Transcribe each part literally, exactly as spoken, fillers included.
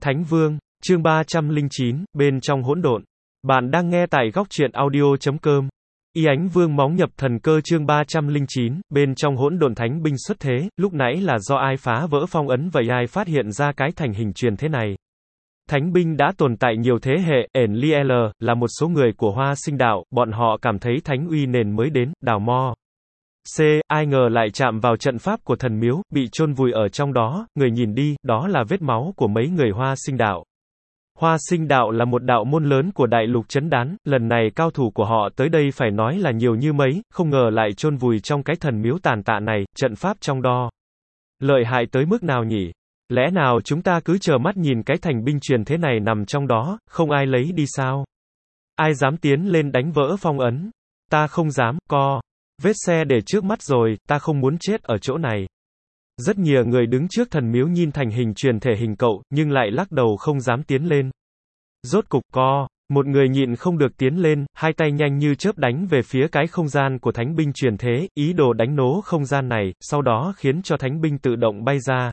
Thánh Vương, chương ba trăm lẻ chín, bên trong hỗn độn. Bạn đang nghe tại góc truyện audio chấm com. Y Ánh Vương móng nhập thần cơ chương ba trăm lẻ chín, bên trong hỗn độn thánh binh xuất thế, lúc nãy là do ai phá vỡ phong ấn vậy ai phát hiện ra cái thành hình truyền thế này. Thánh binh đã tồn tại nhiều thế hệ, Enlil, là một số người của Hoa Sinh Đạo, bọn họ cảm thấy thánh uy nền mới đến, đào mo. C. Ai ngờ lại chạm vào trận pháp của thần miếu, bị chôn vùi ở trong đó, người nhìn đi, đó là vết máu của mấy người Hoa Sinh Đạo. Hoa Sinh Đạo là một đạo môn lớn của đại lục Trấn Đán, lần này cao thủ của họ tới đây phải nói là nhiều như mấy, không ngờ lại chôn vùi trong cái thần miếu tàn tạ này, trận pháp trong đó. Lợi hại tới mức nào nhỉ? Lẽ nào chúng ta cứ chờ mắt nhìn cái thành binh truyền thế này nằm trong đó, không ai lấy đi sao? Ai dám tiến lên đánh vỡ phong ấn? Ta không dám, co. Vết xe để trước mắt rồi, ta không muốn chết ở chỗ này. Rất nhiều người đứng trước thần miếu nhìn thành hình truyền thể hình cậu, nhưng lại lắc đầu không dám tiến lên. Rốt cục, co. Một người nhịn không được tiến lên, hai tay nhanh như chớp đánh về phía cái không gian của thánh binh truyền thế, ý đồ đánh nổ không gian này, sau đó khiến cho thánh binh tự động bay ra.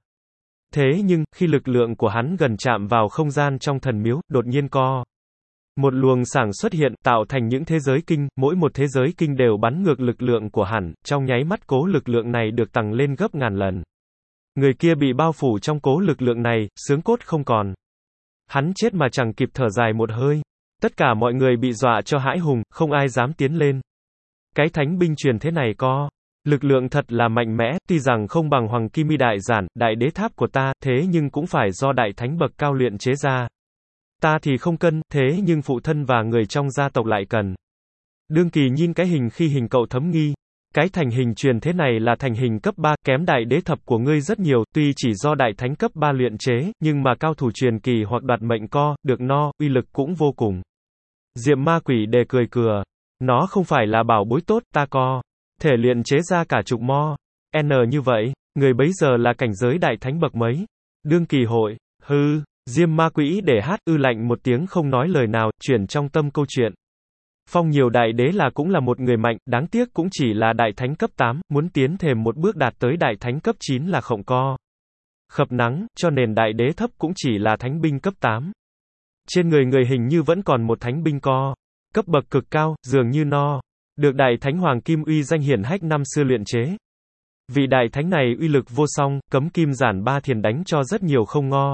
Thế nhưng, khi lực lượng của hắn gần chạm vào không gian trong thần miếu, đột nhiên co. Một luồng sáng xuất hiện, tạo thành những thế giới kinh, mỗi một thế giới kinh đều bắn ngược lực lượng của hắn, trong nháy mắt cố lực lượng này được tăng lên gấp ngàn lần. Người kia bị bao phủ trong cố lực lượng này, xương cốt không còn. Hắn chết mà chẳng kịp thở dài một hơi. Tất cả mọi người bị dọa cho hãi hùng, không ai dám tiến lên. Cái thánh binh truyền thế này co. Lực lượng thật là mạnh mẽ, tuy rằng không bằng Hoàng Kim Mi Đại Giản, đại đế tháp của ta, thế nhưng cũng phải do đại thánh bậc cao luyện chế ra. Ta thì không cân, thế nhưng phụ thân và người trong gia tộc lại cần. Đương Kỳ nhìn cái hình khi hình cậu thấm nghi. Cái thành hình truyền thế này là thành hình cấp ba, kém đại đế thập của ngươi rất nhiều, tuy chỉ do đại thánh cấp ba luyện chế, nhưng mà cao thủ truyền kỳ hoặc đoạt mệnh co, được no, uy lực cũng vô cùng. Diệm Ma Quỷ đề cười cừa. Nó không phải là bảo bối tốt, ta co. Thể luyện chế ra cả chục mo. N như vậy, người bấy giờ là cảnh giới đại thánh bậc mấy? Đương Kỳ hội. Hư. Diêm Ma Quỷ để hát ư lạnh một tiếng không nói lời nào, chuyển trong tâm câu chuyện. Phong nhiều đại đế là cũng là một người mạnh, đáng tiếc cũng chỉ là đại thánh cấp tám, muốn tiến thêm một bước đạt tới đại thánh cấp chín là khổng co. Khập nắng, cho nên đại đế thấp cũng chỉ là thánh binh cấp tám. Trên người người hình như vẫn còn một thánh binh co. Cấp bậc cực cao, dường như no. Được đại thánh Hoàng Kim uy danh hiển hách năm xưa luyện chế. Vị đại thánh này uy lực vô song, cấm kim giản ba thiền đánh cho rất nhiều không ngo.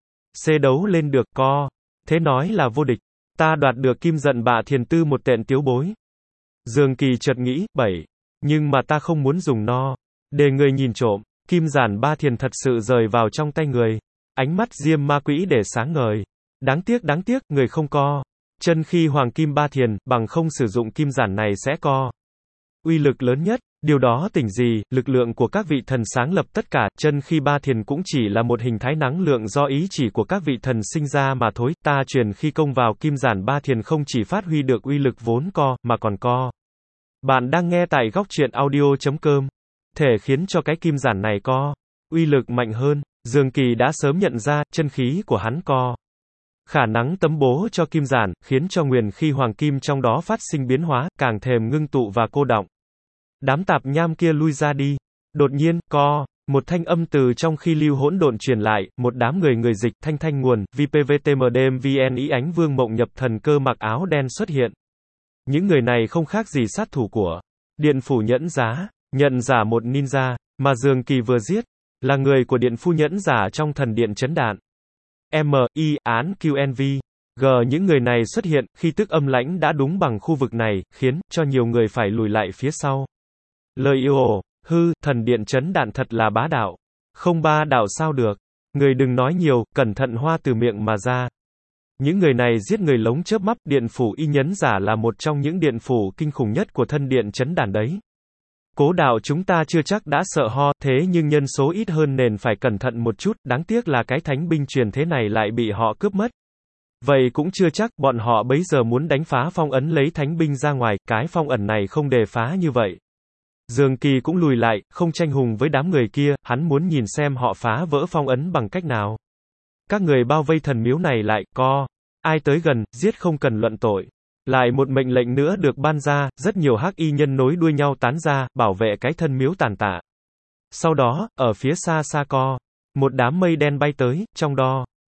C đấu lên được, co. Thế nói là vô địch. Ta đoạt được kim giận bạ thiền tư một tện tiếu bối. Dương Kỳ chợt nghĩ, bảy. Nhưng mà ta không muốn dùng no. Để người nhìn trộm, kim giản ba thiền thật sự rời vào trong tay người. Ánh mắt Diêm Ma Quỷ để sáng ngời. Đáng tiếc đáng tiếc, người không co. Chân khi Hoàng Kim ba thiền, bằng không sử dụng kim giản này sẽ co. Uy lực lớn nhất, điều đó tỉnh gì, lực lượng của các vị thần sáng lập tất cả, chân khi ba thiền cũng chỉ là một hình thái năng lượng do ý chỉ của các vị thần sinh ra mà thôi, ta truyền khi công vào kim giản ba thiền không chỉ phát huy được uy lực vốn co, mà còn co. Bạn đang nghe tại góc truyện audio chấm com. Thể khiến cho cái kim giản này co. Uy lực mạnh hơn, Dương Kỳ đã sớm nhận ra, chân khí của hắn co. Khả năng tấm bố cho kim giản, khiến cho nguyên khi hoàng kim trong đó phát sinh biến hóa, càng thêm ngưng tụ và cô đọng. Đám tạp nham kia lui ra đi. Đột nhiên, co, một thanh âm từ trong khi lưu hỗn độn truyền lại, một đám người người dịch, thanh thanh nguồn, vê pê vê tê em đê em vê en Y Ánh Vương mộng nhập thần cơ mặc áo đen xuất hiện. Những người này không khác gì sát thủ của Điện Phủ Nhẫn Giá, nhận giả một ninja, mà Dương Kỳ vừa giết, là người của Điện Phu Nhẫn giả trong thần điện Trấn Đạn. M, I, án Q N V. G những người này xuất hiện, khi tức âm lãnh đã đúng bằng khu vực này, khiến cho nhiều người phải lùi lại phía sau. Lời yêu ồ, hư, thần điện Trấn Đạn thật là bá đạo. Không ba đạo sao được. Người đừng nói nhiều, cẩn thận hoa từ miệng mà ra. Những người này giết người lống chớp mắt, Điện Phủ Y Nhẫn giả là một trong những điện phủ kinh khủng nhất của thân điện Trấn Đạn đấy. Cố đạo chúng ta chưa chắc đã sợ ho, thế nhưng nhân số ít hơn nên phải cẩn thận một chút, đáng tiếc là cái thánh binh truyền thế này lại bị họ cướp mất. Vậy cũng chưa chắc, bọn họ bấy giờ muốn đánh phá phong ấn lấy thánh binh ra ngoài, cái phong ẩn này không đề phá như vậy. Dương Kỳ cũng lùi lại, không tranh hùng với đám người kia, hắn muốn nhìn xem họ phá vỡ phong ấn bằng cách nào. Các người bao vây thần miếu này lại, co. Ai tới gần, giết không cần luận tội. Lại một mệnh lệnh nữa được ban ra, rất nhiều hắc y nhân nối đuôi nhau tán ra, bảo vệ cái thân miếu tàn tạ. Sau đó, ở phía xa xa co, một đám mây đen bay tới, trong đó,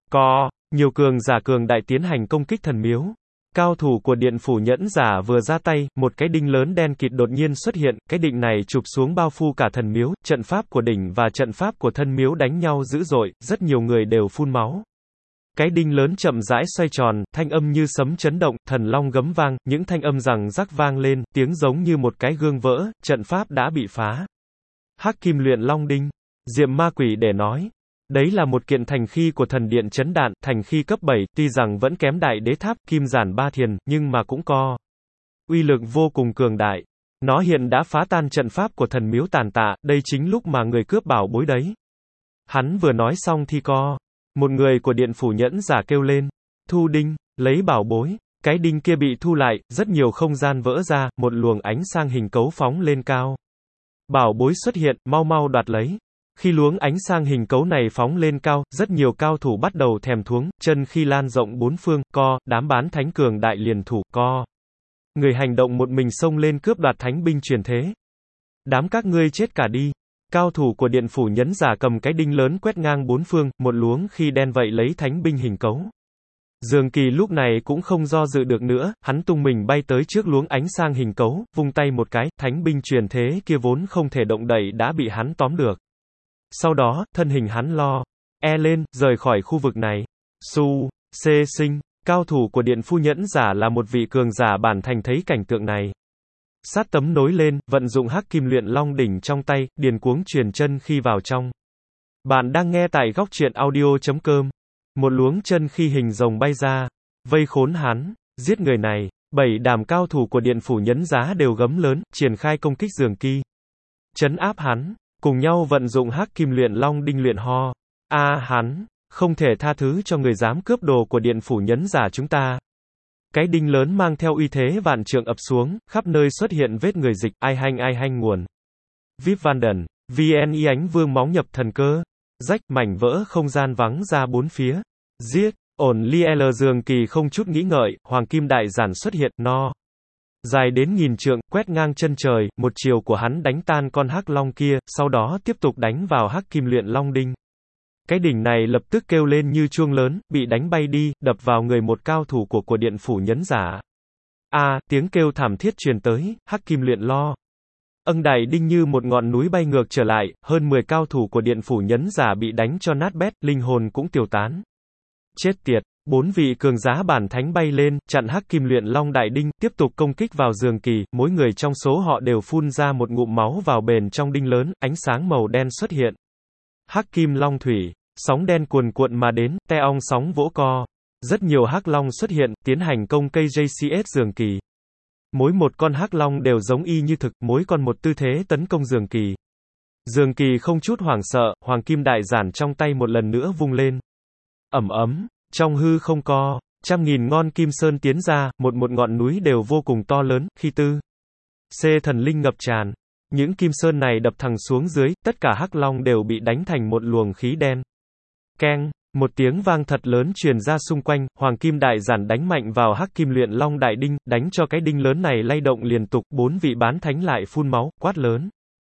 Co. Nhiều cường giả cường đại tiến hành công kích thần miếu. Cao thủ của điện phủ nhẫn giả vừa ra tay, một cái đinh lớn đen kịt đột nhiên xuất hiện, cái đỉnh này chụp xuống bao phủ cả thần miếu, trận pháp của đỉnh và trận pháp của thân miếu đánh nhau dữ dội, rất nhiều người đều phun máu. Cái đinh lớn chậm rãi xoay tròn, thanh âm như sấm chấn động, thần long gấm vang, những thanh âm rằng rắc vang lên, tiếng giống như một cái gương vỡ, trận pháp đã bị phá. Hắc kim luyện long đinh. Diệm ma quỷ để nói. Đấy là một kiện thành khí của thần điện chấn đạn, thành khí cấp bảy, tuy rằng vẫn kém đại đế tháp, kim giản ba thiền, nhưng mà cũng có uy lực vô cùng cường đại. Nó hiện đã phá tan trận pháp của thần miếu tàn tạ, đây chính lúc mà người cướp bảo bối đấy. Hắn vừa nói xong thì có một người của điện phủ nhẫn giả kêu lên, thu đinh, lấy bảo bối. Cái đinh kia bị thu lại, rất nhiều không gian vỡ ra, một luồng ánh sang hình cấu phóng lên cao. Bảo bối xuất hiện, mau mau đoạt lấy. Khi luống ánh sang hình cấu này phóng lên cao, rất nhiều cao thủ bắt đầu thèm thuống, chân khi lan rộng bốn phương, co, đám bán thánh cường đại liền thủ, co. Người hành động một mình xông lên cướp đoạt thánh binh truyền thế. Đám các ngươi chết cả đi. Cao thủ của điện phủ nhẫn giả cầm cái đinh lớn quét ngang bốn phương, một luống khi đen vậy lấy thánh binh hình cấu. Dương Kỳ lúc này cũng không do dự được nữa, hắn tung mình bay tới trước luống ánh sang hình cấu, vung tay một cái, thánh binh truyền thế kia vốn không thể động đậy đã bị hắn tóm được. Sau đó, thân hình hắn lo, e lên, rời khỏi khu vực này. Su, xê sinh, cao thủ của điện phu nhẫn giả là một vị cường giả bản thành thấy cảnh tượng này. Sát tấm nối lên, vận dụng hắc kim luyện long đỉnh trong tay, điền cuống truyền chân khi vào trong. Bạn đang nghe tại góc truyện audio chấm com. Một luống chân khi hình rồng bay ra, vây khốn hắn, giết người này. Bảy đàm cao thủ của điện phủ nhẫn giá đều gấm lớn, triển khai công kích Dương Kỳ. Trấn áp hắn. Cùng nhau vận dụng hắc kim luyện long đinh luyện ho. A à, hắn, không thể tha thứ cho người dám cướp đồ của điện phủ nhẫn giả chúng ta. Cái đinh lớn mang theo uy thế vạn trượng ập xuống, khắp nơi xuất hiện vết người dịch, ai hanh ai hanh nguồn. vê i pê Vanden, vê en y ánh vương móng nhập thần cơ. Rách, mảnh vỡ không gian vắng ra bốn phía. Giết, ổn li l Dương Kỳ không chút nghĩ ngợi, hoàng kim đại giản xuất hiện, no. Dài đến nghìn trượng, quét ngang chân trời, một chiều của hắn đánh tan con hắc long kia, sau đó tiếp tục đánh vào hắc kim luyện long đinh. Cái đỉnh này lập tức kêu lên như chuông lớn, bị đánh bay đi, đập vào người một cao thủ của của điện phủ nhẫn giả. A, à, tiếng kêu thảm thiết truyền tới, hắc kim luyện lo. Âng đại đinh như một ngọn núi bay ngược trở lại, hơn mười cao thủ của điện phủ nhẫn giả bị đánh cho nát bét, linh hồn cũng tiêu tán. Chết tiệt. Bốn vị cường giá bản thánh bay lên, chặn hắc kim luyện long đại đinh, tiếp tục công kích vào Dương Kỳ, mỗi người trong số họ đều phun ra một ngụm máu vào bền trong đinh lớn, ánh sáng màu đen xuất hiện. Hắc kim long thủy, sóng đen cuồn cuộn mà đến, te ong sóng vỗ co. Rất nhiều hắc long xuất hiện, tiến hành công cây gi xê ét Dương Kỳ. Mỗi một con hắc long đều giống y như thực, mỗi con một tư thế tấn công Dương Kỳ. Dương Kỳ không chút hoảng sợ, hoàng kim đại giản trong tay một lần nữa vung lên. Ẩm ấm. Trong hư không co, trăm nghìn ngon kim sơn tiến ra, một một ngọn núi đều vô cùng to lớn, khi tư. C thần linh ngập tràn. Những kim sơn này đập thẳng xuống dưới, tất cả hắc long đều bị đánh thành một luồng khí đen. Keng, một tiếng vang thật lớn truyền ra xung quanh, hoàng kim đại giản đánh mạnh vào hắc kim luyện long đại đinh, đánh cho cái đinh lớn này lay động liên tục, bốn vị bán thánh lại phun máu, quát lớn.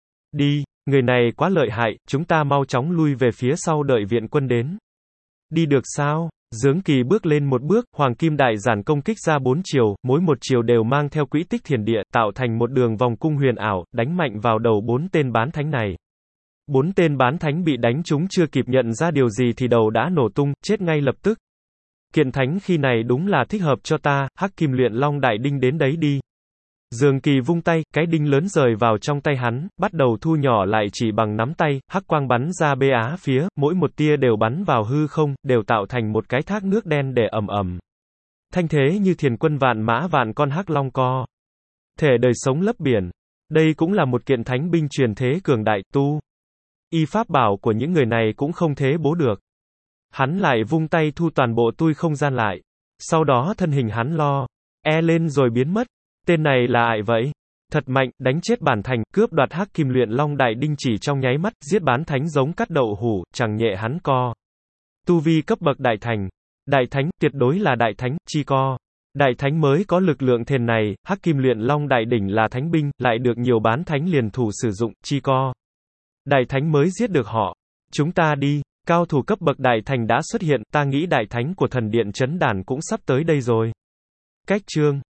Đi, người này quá lợi hại, chúng ta mau chóng lui về phía sau đợi viện quân đến. Đi được sao? Dương Kỳ bước lên một bước, hoàng kim đại giản công kích ra bốn chiều, mỗi một chiều đều mang theo quỹ tích thiền địa, tạo thành một đường vòng cung huyền ảo, đánh mạnh vào đầu bốn tên bán thánh này. Bốn tên bán thánh bị đánh chúng chưa kịp nhận ra điều gì thì đầu đã nổ tung, chết ngay lập tức. Kiện thánh khi này đúng là thích hợp cho ta, hắc kim luyện long đại đinh đến đấy đi. Dương Kỳ vung tay, cái đinh lớn rời vào trong tay hắn, bắt đầu thu nhỏ lại chỉ bằng nắm tay, hắc quang bắn ra bê á phía, mỗi một tia đều bắn vào hư không, đều tạo thành một cái thác nước đen để ầm ầm. Thanh thế như thiền quân vạn mã vạn con hắc long co. Thể đời sống lấp biển. Đây cũng là một kiện thánh binh truyền thế cường đại, tu. Y pháp bảo của những người này cũng không thế bố được. Hắn lại vung tay thu toàn bộ tui không gian lại. Sau đó thân hình hắn lo. E lên rồi biến mất. Tên này là ai vậy? Thật mạnh, đánh chết bản thành, cướp đoạt hắc kim luyện long đại đinh chỉ trong nháy mắt, giết bán thánh giống cắt đậu hủ, chẳng nhẹ hắn co. Tu vi cấp bậc đại thành. Đại thánh, tuyệt đối là đại thánh, chi co. Đại thánh mới có lực lượng thền này, hắc kim luyện long đại đỉnh là thánh binh, lại được nhiều bán thánh liền thủ sử dụng, chi co. Đại thánh mới giết được họ. Chúng ta đi. Cao thủ cấp bậc đại thành đã xuất hiện, ta nghĩ đại thánh của thần điện chấn đàn cũng sắp tới đây rồi. Cách chương